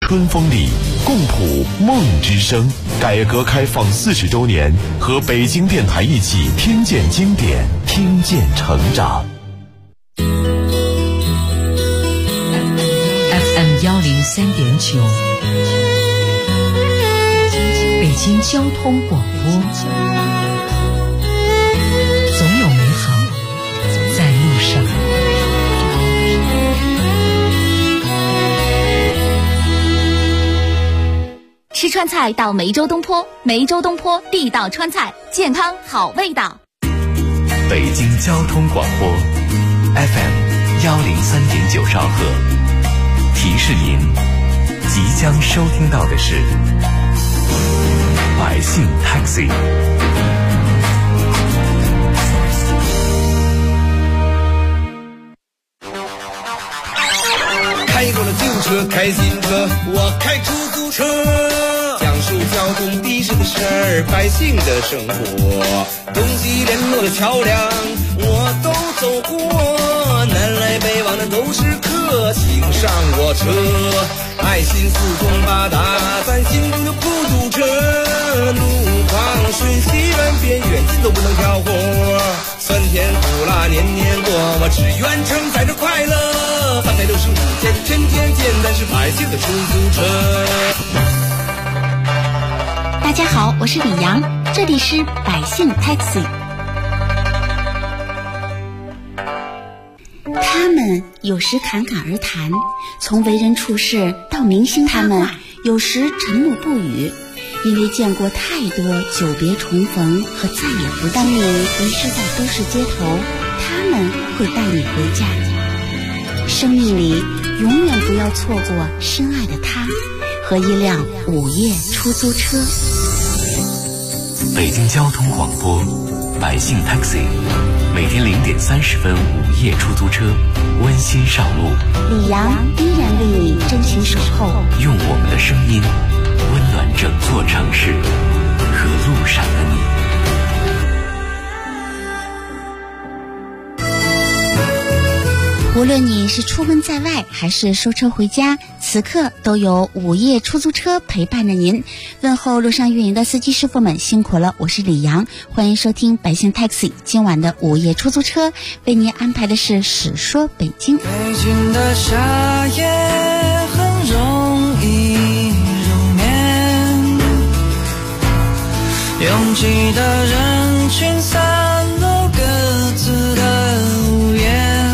春风里，共谱梦之声。改革开放40周年，和北京电台一起听见经典，听见成长。 FM 103.9，北京交通广播。总有美好在路上。 吃川菜到梅州东坡，梅州东坡地道川菜，健康好味道。 北京交通广播 FM 103.9兆赫，提示您即将收听到的是百姓 Taxi。 开过了旧车，开新车，我开出租车，讲述交通的士的事儿，百姓的生活，东西联络的桥梁我都走过，南来北往的都是客，请上我车，爱心四通八达，咱心中有孤独车，路况瞬息万变，远近都不能挑活，酸甜苦辣年年过，我只愿承载着快乐，365天天天见，但是百姓的出租车。 大家好，我是李阳，这里是百姓 Taxi。 他们有时侃侃而谈，从为人处事到明星他们有时沉默不语，因为见过太多久别重逢和再也不见。当你遗失在都市街头，他们会带你回家。生命里永远不要错过深爱的他和一辆午夜出租车。 北京交通广播百姓 Taxi， 每天0点30分午夜出租车温馨上路， 李阳依然为你真情守候， 用我们的声音温暖整座城市和路上的你。 无论你是出门在外还是收车回家，此刻都有午夜出租车陪伴着您。问候路上运营的司机师傅们辛苦了，我是李阳，欢迎收听百姓 Taxi。 今晚的午夜出租车为您安排的是史说北京。 北京的夏夜很容易入眠，拥挤的人群散落各自的屋檐，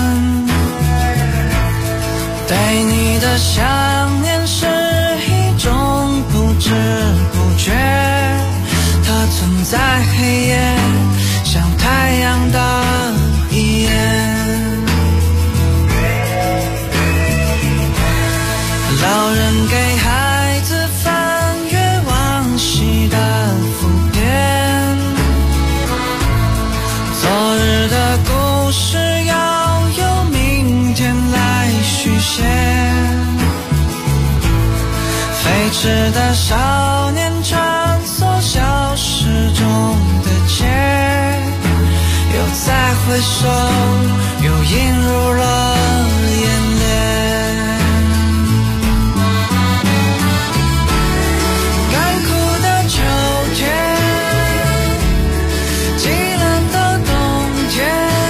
对你的想念是一种不知不觉，它存在黑夜，像太阳的一眼。老人给孩子翻阅往昔的浮篇，昨日的故事要由明天来续写，飞驰的少年穿梭消失中的街，又再回首，又映入了眼帘。干枯的秋天，寂冷的冬天，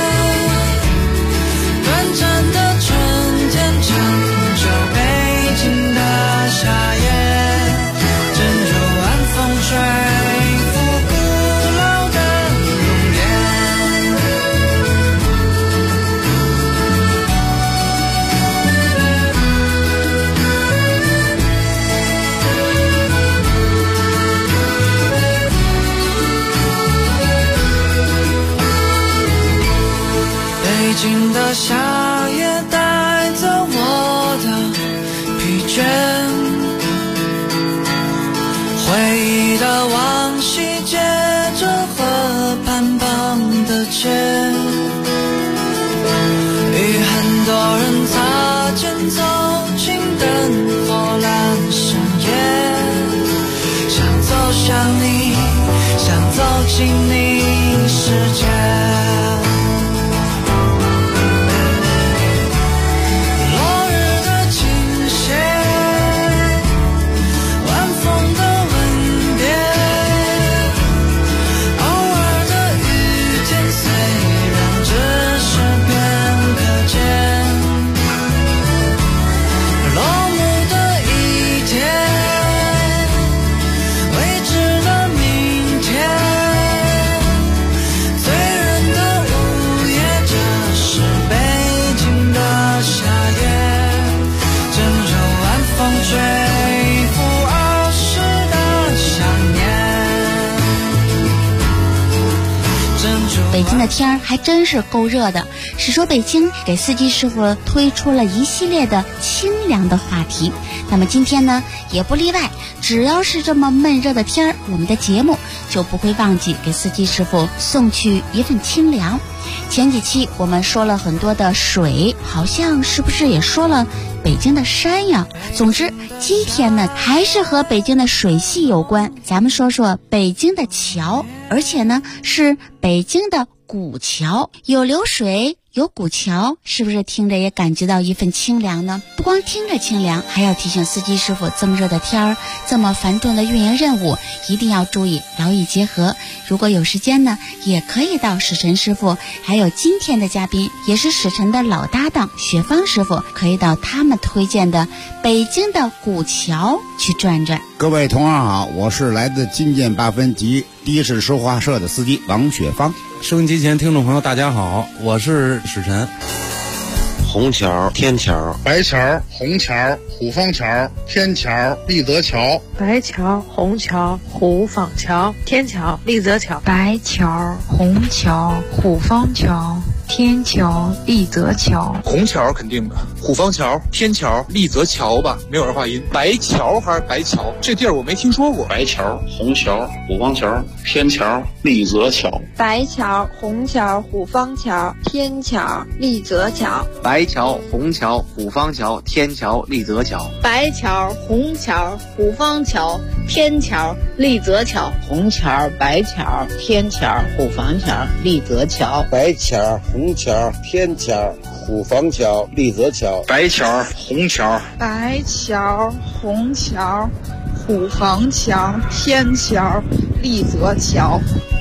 短暂的春天，长久北京的夏夜，正如晚风吹拂古老的容颜。北京的夏夜带走我的疲倦，回忆的往昔接着河畔旁的街，与很多人擦肩走进灯火阑珊夜，想走向你，想走进你世界。落日的倾斜， 北京的天儿还真是够热的。史说北京给司机师傅推出了一系列的清凉的话题，那么今天呢也不例外，只要是这么闷热的天儿，我们的节目就不会忘记给司机师傅送去一份清凉。前几期我们说了很多的水，好像是不是也说了北京的山呀？总之今天呢还是和北京的水系有关，咱们说说北京的桥，而且呢是北京的古桥，有流水有古桥，是不是听着也感觉到一份清凉呢？不光听着清凉，还要提醒司机师傅，这么热的天儿，这么繁重的运营任务，一定要注意劳逸结合。如果有时间呢，也可以到史晨师傅还有今天的嘉宾，也是史晨的老搭档雪芳师傅，可以到他们推荐的北京的古桥去转转。 各位同行好，我是来自金建8分及第一市说话社的司机王雪芳。 收音机前听众朋友大家好，我是史晨。 虹桥、天桥、 白桥、虹桥、虎坊桥、天桥、立泽桥、 白桥、虹桥、虎坊桥、天桥、立泽桥、 白桥、虹桥、虎坊桥、天桥、立泽桥。 虹桥肯定的，虎坊桥、天桥、立泽桥吧，没有儿化音。白桥还是白桥？这地儿我没听说过。 白桥、虹桥、虎坊桥、天桥、立泽桥。 白桥、虹桥、虎坊桥、天桥、立泽桥。 白桥、虹桥、虎坊桥、天桥、立泽桥。 白桥、虹桥、虎坊桥、天桥、立泽桥。 虹桥、白桥、天桥、虎坊桥、立泽桥。 白桥、虹桥、天桥、虎坊桥、立泽桥。 白桥、虹桥。 白桥、虹桥、虎坊桥、天桥、立泽桥。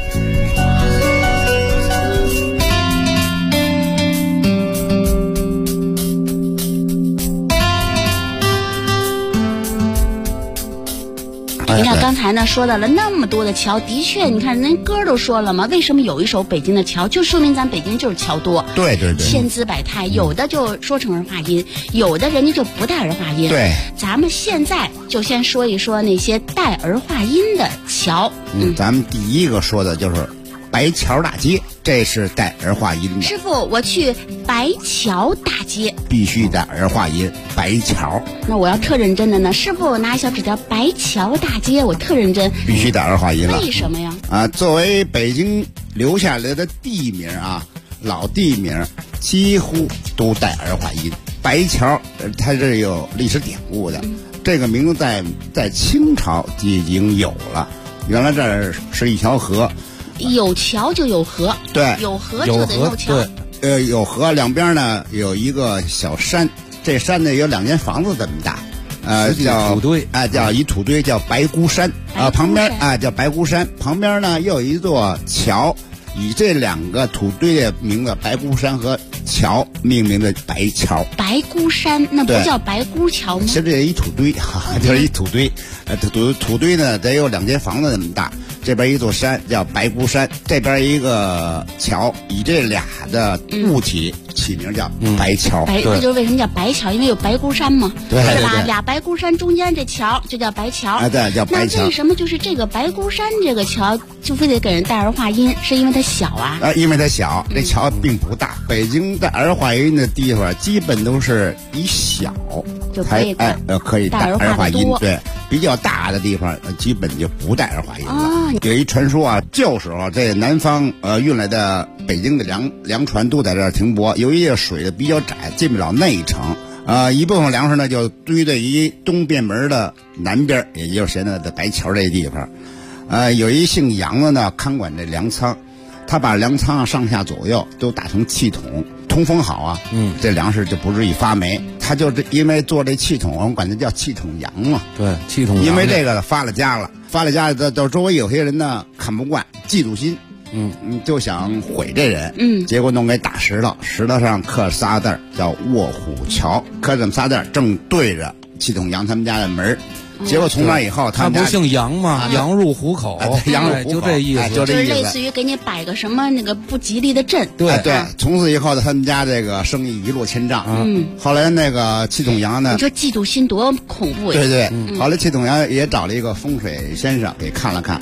你看刚才呢说到了那么多的桥，的确你看人歌都说了嘛，为什么有一首北京的桥，就说明咱北京就是桥多。 对对对， 千姿百态，有的就说成儿化音，有的人家就不带儿化音。 对， 咱们现在就先说一说那些带儿化音的桥。 咱们第一个说的就是白桥大街，这是带儿化音的。 师傅，我去白桥大街， 必须带儿化音，白桥。 那我要特认真的呢，师傅，我拿小纸条，白桥大街，我特认真， 必须带儿化音了。 为什么呀？ 作为北京留下来的地名啊，老地名几乎都带儿化音。白桥，它是有历史典故的，这个名字在清朝已经有了。原来这儿是一条河。 有桥就有河， 对， 有河就得有桥。 对，有河两边呢有一个小山，这山呢有2间房子这么大，叫土堆， 叫一土堆，叫白姑山旁边叫白姑山，旁边呢又有一座桥，以这2个土堆的名字白姑山和桥命名的白桥。 白姑山那不叫白姑桥吗？ 其实这一土堆就是一土堆，土堆呢得有2间房子那么大。这边一座山叫白姑山，这边一个桥，以这俩的物体起名叫白桥。 这就是为什么叫白桥，因为有白姑山嘛， 对是吧？俩白姑山中间这桥就叫白桥。 对，叫白桥。 那为什么就是这个白姑山这个桥就非得给人带儿化音？是因为它小啊？ 因为它小，这桥并不大。北京带儿化音的地方基本都是以小就可以可以带儿化音，对，比较大的地方基本就不带儿化音了。有一传说啊，旧时候这南方运来的北京的粮船都在这儿停泊，由于水的比较窄，进不了内城，一部分粮食呢就堆在于东便门的南边，也就是现在的白桥这地方。有一姓杨的呢看管这粮仓，他把粮仓上下左右都打成气筒，通风好啊，这粮食就不至于发霉。他就是因为做这气筒，我们管它叫气筒羊嘛。 对，气筒羊。 因为这个发了家了，到周围有些人呢看不惯，嫉妒心，就想毁这人，结果弄给打石头，石头上刻仨字叫卧虎桥，刻这么仨字正对着气筒羊他们家的门。结果从那以后， 他不姓杨吗？羊入虎口， 羊入虎口， 就这意思， 就这意思， 类似于给你摆个什么那个不吉利的阵。 对，从此以后他们家这个生意一落千丈。后来那个气筒羊呢， 你说嫉妒心多恐怖呀！ 对，后来气筒羊也找了一个风水先生给看了看，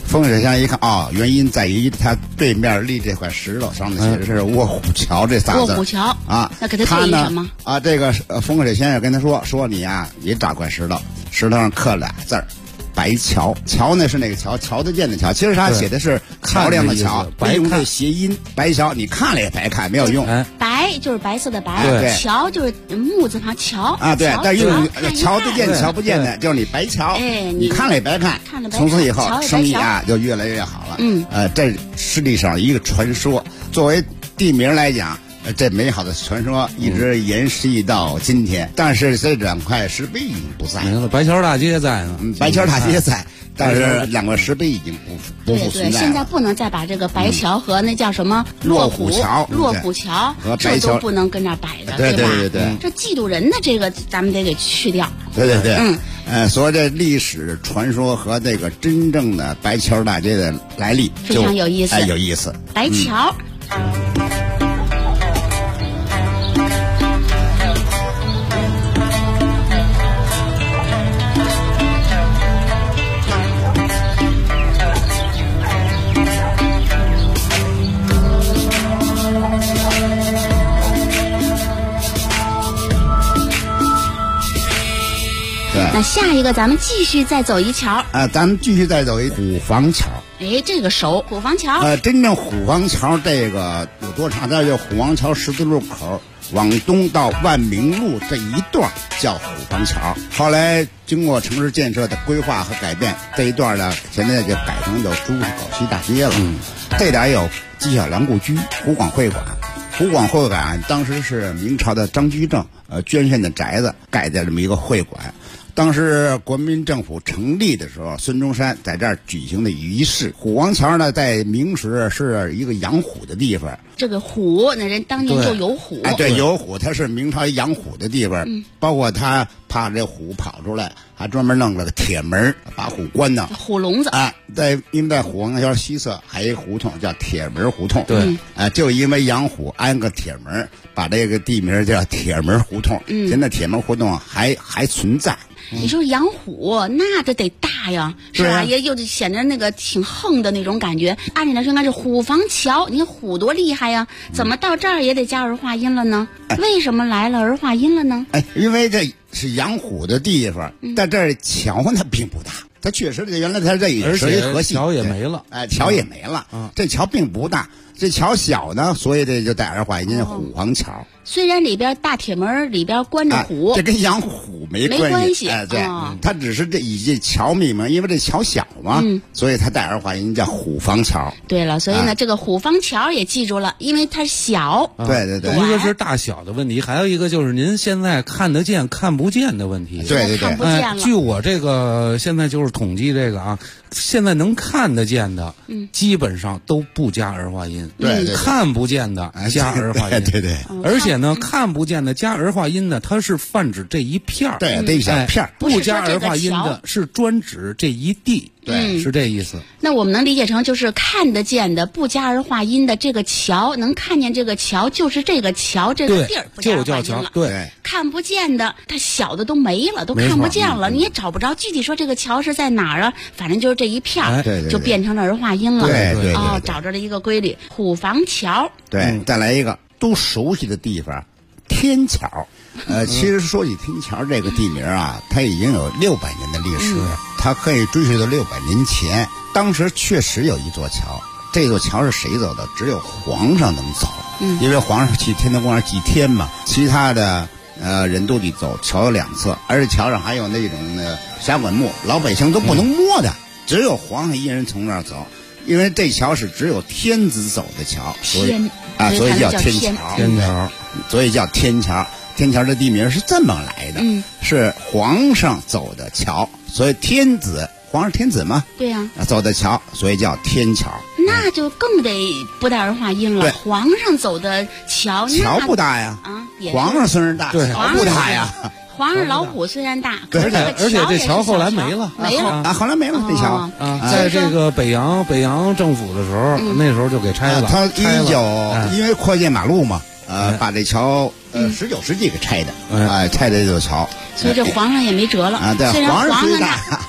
风水先生一看原因在于他对面立这块石头上面写的是卧虎桥这仨字。 卧虎桥啊， 那给他对什么？ 这个风水先生跟他说你啊，也找块石头，石头上刻俩字儿。白桥，桥呢是那个桥得见的桥，其实他写的是桥梁的桥，用这谐音白桥，你看了也白看，没有用。 白就是白色的白，桥就是木字旁桥啊，对，但用桥得见桥不见的，就是你白桥，你看了也白看。从此以后生意啊就越来越好了。这实际上一个传说，作为地名来讲。这美好的传说一直延续到今天，但是这两块石碑已经不在了。 白桥大街在呢， 白桥大街在，但是两个石碑已经不复存在了。 现在不能再把这个白桥和那叫什么骆虎桥和白桥都不能跟那摆着， 对吧？ 对，这嫉妒人的这个咱们得给去掉。 对，所以这历史传说和这个真正的白桥大街的来历非常有意思， 有意思。 白桥。那下一个咱们继续再走一桥咱们继续再走一虎坊桥。 这个熟，虎坊桥。 真正虎坊桥这个有多长？它就虎坊桥十字路口往东到万明路这一段叫虎坊桥。后来经过城市建设的规划和改变，这一段呢现在就改成叫朱市口西大街了。这点有纪晓岚故居、湖广会馆。湖广会馆当时是明朝的张居正捐献的宅子盖的这么一个会馆。当时国民政府成立的时候，孙中山在这儿举行的仪式。虎坊桥呢，在明时是一个养虎的地方。 这个虎，那人当年就有虎。 对，有虎，它是明朝养虎的地方。包括他怕这虎跑出来，还专门弄了个铁门把虎关呢。 虎笼子因为在虎坊桥西侧还有一个胡同叫铁门胡同。 对， 就因为养虎安个铁门，把这个地名叫铁门胡同。现在铁门胡同还存在。 你说养虎，那这得大呀，是吧？也就显得那个挺横的那种感觉。按理来说，应该是虎坊桥。你虎多厉害呀，怎么到这儿也得加儿化音了呢？为什么来了儿化音了呢？ 因为这是养虎的地方，但这桥呢并不大。它确实原来它这也是一河系， 桥也没了。 桥也没了。这桥并不大，这桥小呢，所以这就带儿化音虎坊桥。 虽然里边大铁门里边关着虎， 这跟养虎没关系。对，它只是以这桥命名，因为这桥小嘛，所以它带儿化音叫虎坊桥。 对了，所以呢，这个虎坊桥也记住了，因为它小。 对， 一个是大小的问题，还有一个就是您现在看得见看不见的问题。 对， 看不见了。 据我这个现在就是统计这个现在能看得见的，基本上都不加儿化音。 对， 看不见的加儿化音。 对， 而且呢，看不见的加儿化音呢，它是泛指这一片儿。 对，这一小片儿。 不加儿化音的是专指这一地。 对， 是这意思。 那我们能理解成就是看得见的不加儿化音的这个桥，能看见这个桥就是这个桥这个地儿不加儿化音了。 对， 看不见的它小的都没了，都看不见了，你也找不着具体说这个桥是在哪儿啊？反正就是这一片儿，就变成了儿化音了。 对， 找着了一个规律。虎坊桥。 对，再来一个都熟悉的地方，天桥。其实说起天桥这个地名它已经有600年的历史，它可以追溯到600年前。当时确实有一座桥，这座桥是谁走的？只有皇上能走，因为皇上去天坛公园祭天嘛，其他的人都得走。桥有2侧，而且桥上还有那种霞管木，老百姓都不能摸的，只有皇上一人从那儿走。因为这桥是只有天子走的桥，所以叫天桥。所以叫天桥。天桥的地名是这么来的，是皇上走的桥，所以皇上天子嘛， 对呀， 走的桥，所以叫天桥。 那就更得不带儿化音了。皇上走的桥不大呀，皇上虽然大，桥不大呀。 皇上老虎虽然大， 而且这桥后来没了， 后来没了这桥在这个北洋政府的时候，那时候就给拆了。 他因为扩建马路嘛。把这桥19世纪给拆的，拆的这座桥， 所以这皇上也没辙了。 对， 虽然皇上大， 但是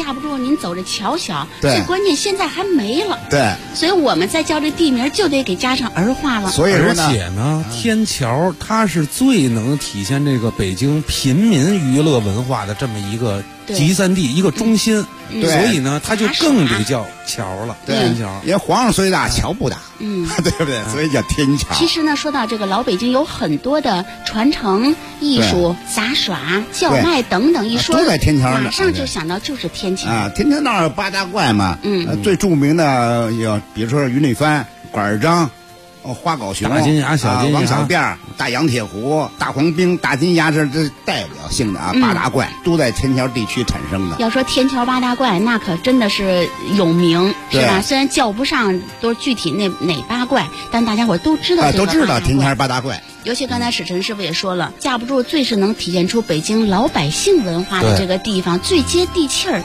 架不住您走着瞧瞧。 对， 最关键现在还没了。 对， 所以我们再叫这地名就得给加上儿化了。 所以说呢， 而且呢，天桥它是最能体现这个北京平民娱乐文化的这么一个集散地，一个中心。所以呢，它就更得叫桥了。天桥， 因为皇上岁大，桥不大，对不对？所以叫天桥。 其实呢，说到这个老北京，有很多的传承艺术、杂耍、叫卖等等，一说都在天桥， 马上就想到就是天桥啊。天桥那儿有八大怪嘛，最著名的有，比如说云里帆、管儿章、花狗熊、 大金牙、小金牙、 王小辫、大杨铁虎、大黄兵、大金牙，这代表性的八大怪都在天桥地区产生的。 要说天桥八大怪，那可真的是有名，是吧？虽然叫不上都具体哪八怪，但大家伙都知道这个都知道天桥八大怪。 尤其刚才史晨师傅也说了，架不住最是能体现出北京老百姓文化的这个地方，最接地气儿。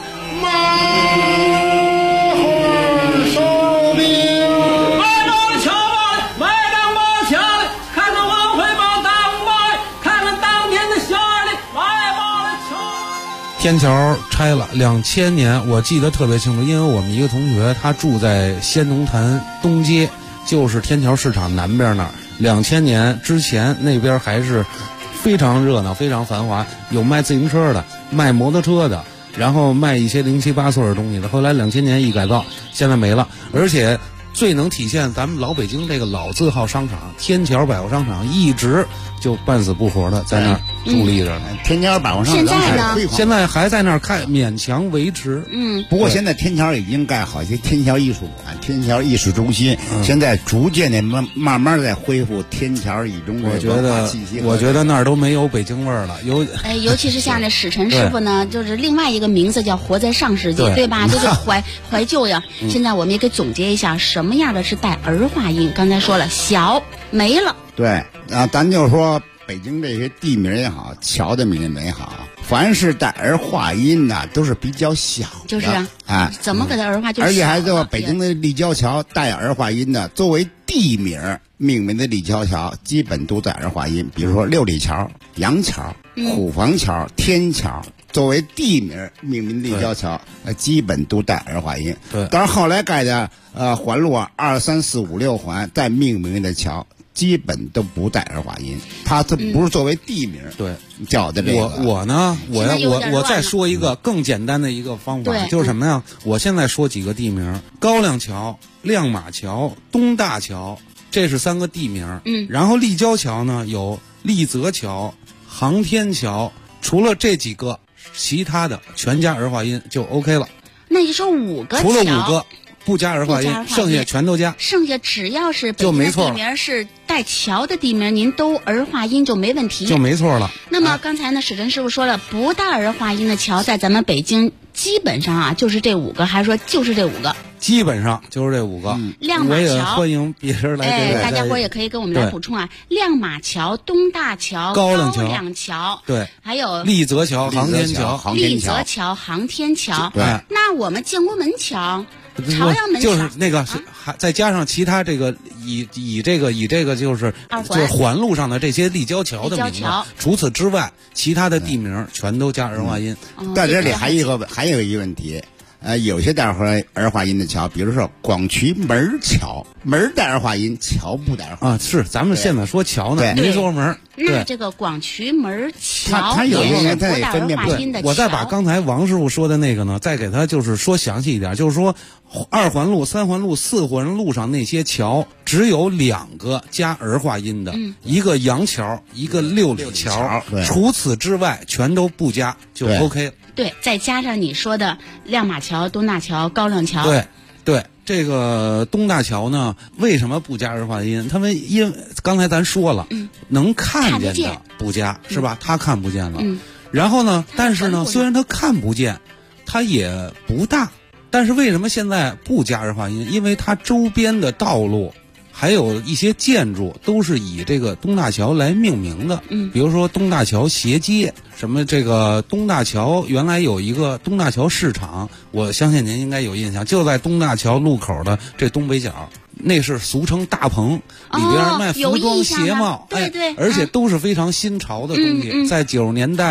天桥拆了，2000年我记得特别清楚，因为我们一个同学他住在仙农坛东街，就是天桥市场南边那儿。2000年之前那边还是非常热闹、非常繁华，有卖自行车的，卖摩托车的，然后卖一些零七八碎的东西的。后来2000年一改造，现在没了，而且最能体现咱们老北京这个老字号商场天桥百货商场一直就半死不活的在那儿伫立着呢。 天桥百货商场现在还在那儿开，勉强维持。 不过现在天桥已经盖好，一些天桥艺术馆、天桥艺术中心，现在逐渐的慢慢在恢复天桥以中的文化气息。 我觉得那儿都没有北京味儿了。 尤其是像这史晨师傅呢，就是另外一个名字叫活在上世纪，对吧？这个怀旧呀。现在我们也给总结一下，什么样的是带儿化音？刚才说了，小没了。 对啊，咱就说北京这些地名也好，桥的名也好，凡是带儿化音的都是比较小的。 就是啊，怎么给它儿化？ 而且还有北京的立交桥带儿化音的，作为地名命名的立交桥，基本都带儿化音。比如说六里桥、杨桥、虎坊桥、天桥。作为地名命名的立交桥，基本都带儿化音。 对， 当然后来盖的环路2、3、4、5、6环带命名的桥，基本都不带儿化音。它不是作为地名叫的这个。 我呢，我再说一个更简单的一个方法，就是什么呀？我现在说几个地名：高粱桥、亮马桥、东大桥，这是3个地名。然后立交桥呢有立泽桥、航天桥，除了这几个。其他的全加儿化音就 OK 了。 那你说5个桥， 除了5个不加儿化音，剩下全都加。 剩下只要是北京的地名是带桥的地名，您都儿化音就没问题， 就没错了。 那么刚才呢，史晨师傅说了，不带儿化音的桥，在咱们北京基本上啊就是这5个，还是说就是这5个？ 基本上就是这5个。 亮马桥， 我也欢迎别人来。 大家伙也可以跟我们来补充啊。亮马桥、东大桥、高粱桥， 对， 还有立泽桥、航天桥、 立泽桥、航天桥。 对， 那我们建国门桥、朝阳门桥， 就是那个还再加上其他这个以这个就是环路上的这些立交桥的名字。除此之外，其他的地名全都加儿化音。 在这里还有一个问题。有些带儿化音的桥，比如说广渠门桥，门带儿化音，桥不带儿化音啊。是，咱们现在说桥呢，没说门。 那这个广渠门桥， 它有一个不带儿化音的桥。 我再把刚才王师傅说的那个呢，再给他就是说详细一点，就是说2环路、3环路、4环路上那些桥，只有2个加儿化音的，一个杨桥，一个六里桥。除此之外，全都不加就 OK 了。 对，再加上你说的亮马桥、东大桥、高粱桥。 对，这个东大桥呢，为什么不加儿化音？他们因刚才咱说了，能看见的不加，是吧？他看不见了。然后呢，但是呢，虽然他看不见，他也不大，但是为什么现在不加儿化音？因为它周边的道路。还有一些建筑都是以这个东大桥来命名的，比如说东大桥斜街，什么这个东大桥原来有一个东大桥市场，我相信您应该有印象，就在东大桥路口的这东北角，那是俗称大棚，里边卖服装鞋帽， 对， 而且都是非常新潮的东西，在90年代。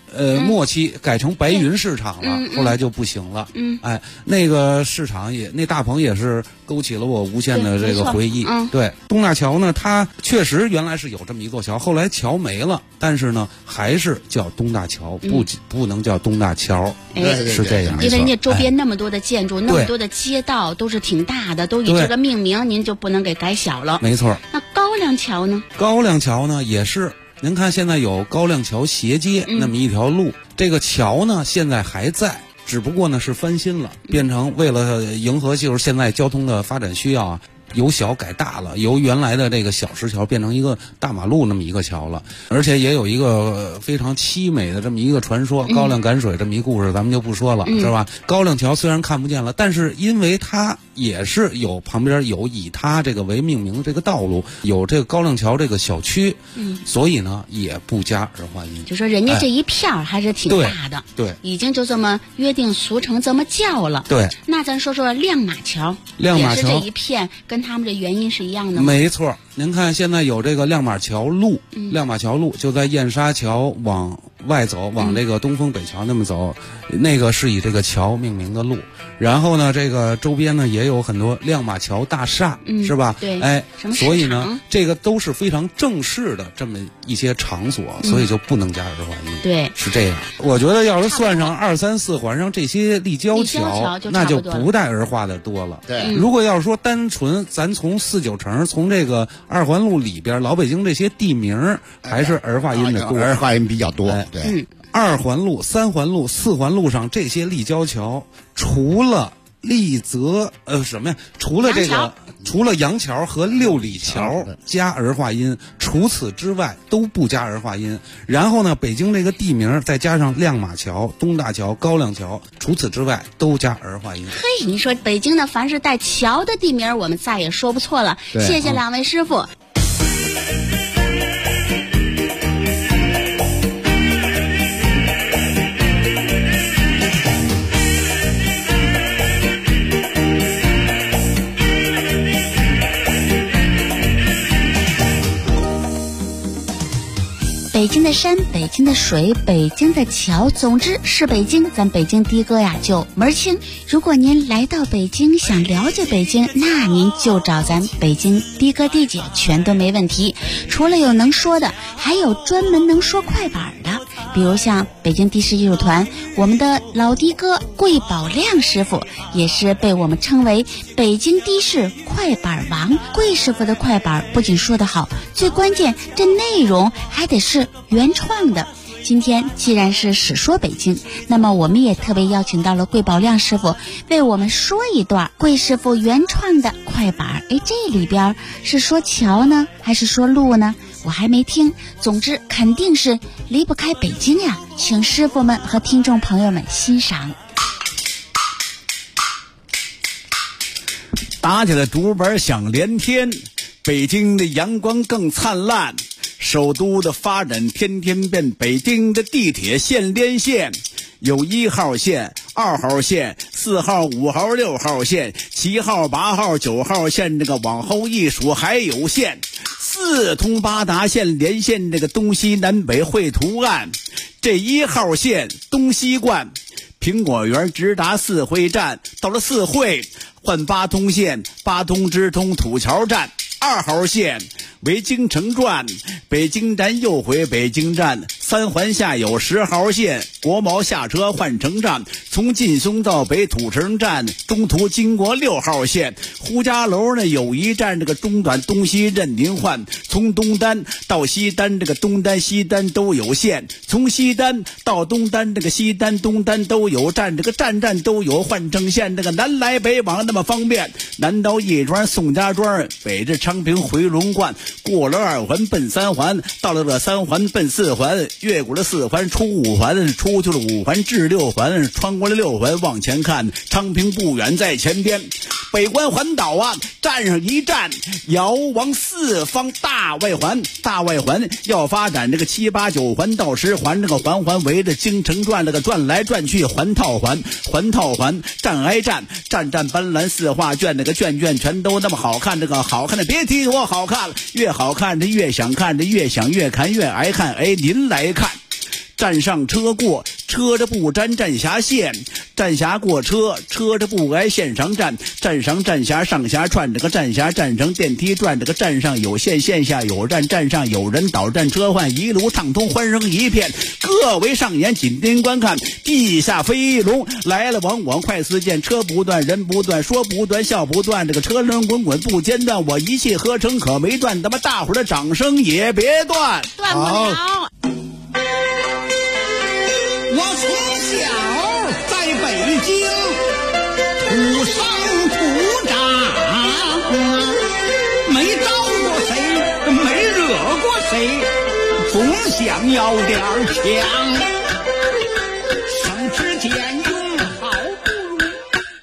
末期改成白云市场了，后来就不行了。哎，那个市场那大棚也是勾起了我无限的这个回忆。对，东大桥呢，它确实原来是有这么一座桥，后来桥没了，但是呢还是叫东大桥，不能叫东大桥。是这样。 因为人家周边那么多的建筑，那么多的街道都是挺大的，都以这个命名，您就不能给改小了。 没错。 那高粱桥呢？ 高粱桥呢也是。您看，现在有高粱桥斜街那么一条路，这个桥呢现在还在，只不过呢是翻新了，变成为了迎合就是现在交通的发展需要啊，由小改大了，由原来的这个小石桥变成一个大马路那么一个桥了，而且也有一个非常凄美的这么一个传说，高粱赶水这么一故事，咱们就不说了，是吧？高粱桥虽然看不见了，但是因为它也是有旁边有以它这个为命名的这个道路，有这个高粱桥这个小区，所以呢也不加儿化音。 就说人家这一片还是挺大的， 对， 已经就这么约定俗成这么叫了。 对， 那咱说说亮马桥，也是这一片跟他们这原因是一样的吗？ 没错，您看现在有这个亮马桥路，亮马桥路就在燕沙桥往外走，往这个东风北桥那么走，那个是以这个桥命名的路。然后呢，这个周边呢也有很多亮马桥大厦，是吧？ 对， 哎，所以呢，这个都是非常正式的这么一些场所，所以就不能加儿化音。 对， 是这样。我觉得要是算上2、3、4环上这些立交桥，那就不带儿化的多了。 对， 如果要是说单纯咱从4、9城，从这个2环路里边老北京这些地名，还是儿化音的多， 儿化音比较多。 对。2环路、3环路、4环路上这些立交桥，除了立泽除了这个，除了杨桥和6里桥加儿化音，除此之外都不加儿化音。然后呢，北京这个地名再加上亮马桥、东大桥、高粱桥，除此之外都加儿化音。 嘿，你说北京的凡是带桥的地名，我们再也说不错了。谢谢2位师傅。北京的山，北京的水，北京的桥，总之是北京，咱北京的哥呀就门儿清。如果您来到北京想了解北京，那您就找咱北京的哥的姐，全都没问题。除了有能说的，还有专门能说快板的，比如像北京的士艺术团，我们的老的哥桂宝亮师傅也是被我们称为北京的士快板王。桂师傅的快板不仅说得好，最关键这内容还得是原创的。今天既然是史说北京，那么我们也特别邀请到了桂宝亮师傅为我们说一段桂师傅原创的快板。这里边是说桥呢还是说路呢？我还没听，总之肯定是离不开北京呀，请师傅们和听众朋友们欣赏。 打起了竹板响连天，北京的阳光更灿烂，首都的发展天天变，北京的地铁线连线，有1号线、2号线、4号、5号、6号线、7号、8号、9号线，这个往后一数还有线，4通8达线连线这个东西南北绘图案。这1号线东西贯，苹果园直达4惠站，到了4惠换8通线，8通直通土桥站。2号线为京城转，北京站又回北京站，3环下有10号线，国贸下车换乘站，从劲松到北土城站，中途经过6号线，胡家楼呢有一站，这个中段东西任您换，从东单到西单，这个东单西单都有线，从西单到东单，这个西单东单都有站，这个站站都有换乘线，这个南来北往那么方便，南到亦庄宋家庄，北至昌平回龙观，过了2环奔3环，到了这3环奔4环，越过了4环出5环，出去了5环至6环，穿过了6环往前看，昌平不远在前边。北关环岛啊，站上一站，遥望四方大外环，大外环要发展这个7、8、9环到10环，这个环环围着京城转，这个转来转去，环套环，环套环，站挨站，站站斑斓四画卷，那个卷卷全都那么好看，这个好看的别提多好看了，越好看这越想看，这越想越看越爱看，您来看。 站上车过，车着不沾站辖线，站辖过车，车着不挨线上站，站上站辖上辖串，这个站辖站成电梯转，这个站上有线，线下有站，站上有人，导站车换，一路畅通，欢声一片。各位上演，紧盯观看，地下飞龙来了，往往快似箭，车不断，人不断，说不断，笑不断，这个车轮滚滚不间断，我一气呵成可没断，他妈大伙儿的掌声也别断， 断不了。 我从小在北京土生土长，没招过谁，没惹过谁，总想要点强，省吃俭用好不容易。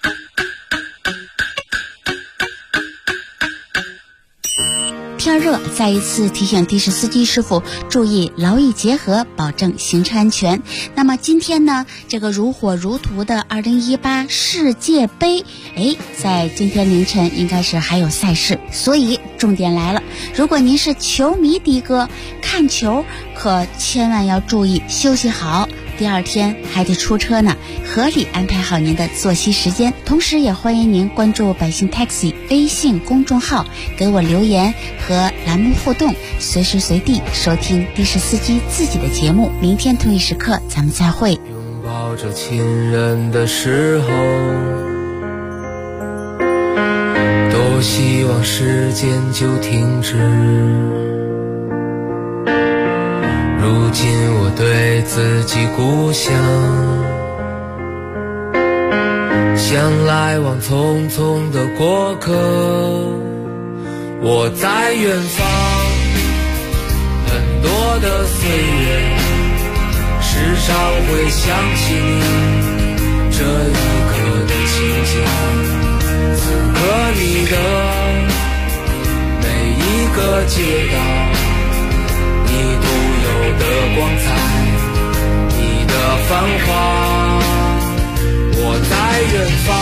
天热，再一次提醒的士司机师傅注意劳逸结合，保证行车安全。那么今天呢，这个如火如荼的2018世界杯，在今天凌晨应该是还有赛事，所以重点来了，如果您是球迷的哥，看球可千万要注意休息好，第二天还得出车呢，合理安排好您的作息时间。同时也欢迎您关注百姓 Taxi 微信公众号，给我留言和栏目互动，随时随地收听的士司机自己的节目。明天同一时刻咱们再会。 拥抱着亲人的时候，多希望时间就停止。如今我对自己故乡，像来往匆匆的过客。我在远方，很多的岁月，时常会想起你这一刻的情景。此刻你的每一个街道，你独有的光彩，你的繁华。我在远方，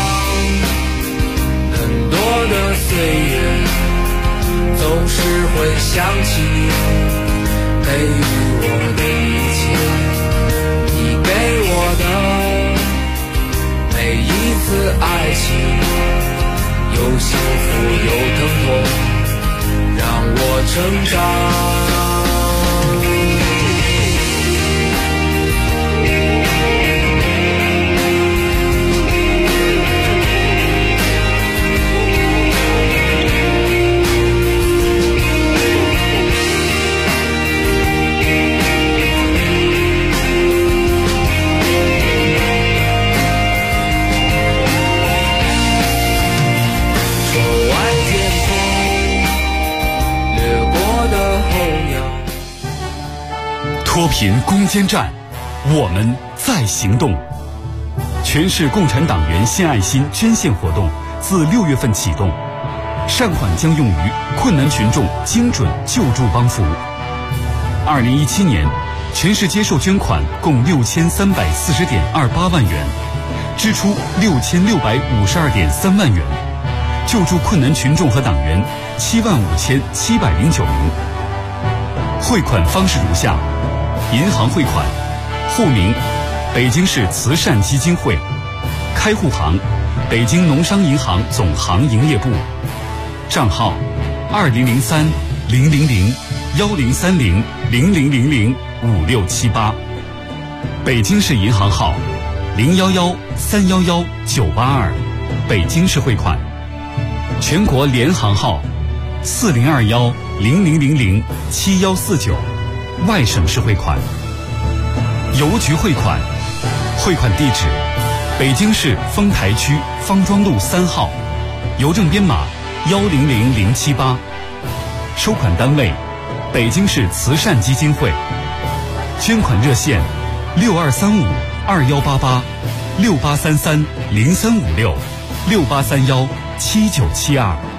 很多的岁月，总是会想起你给予我的一切，你给我的每一次爱情，有幸福有疼痛，让我成长。 脱贫攻坚战，我们在行动。全市共产党员献爱心捐献活动自6月份启动，善款将用于困难群众精准救助帮扶。2017年，全市接受捐款共6340.28万元，支出6652.3万元，救助困难群众和党员75709名。汇款方式如下：银行汇款，户名北京市慈善基金会，开户行北京农商银行总行营业部，账号2030-1030-1030-00005678，北京市银行号011-311-982，北京市汇款，全国联行号4021-0000-7149，外省市汇款。邮局汇款，汇款地址北京市丰台区方庄路3号，邮政编码100078，收款单位北京市慈善基金会，捐款热线62352188，68330356，68317972。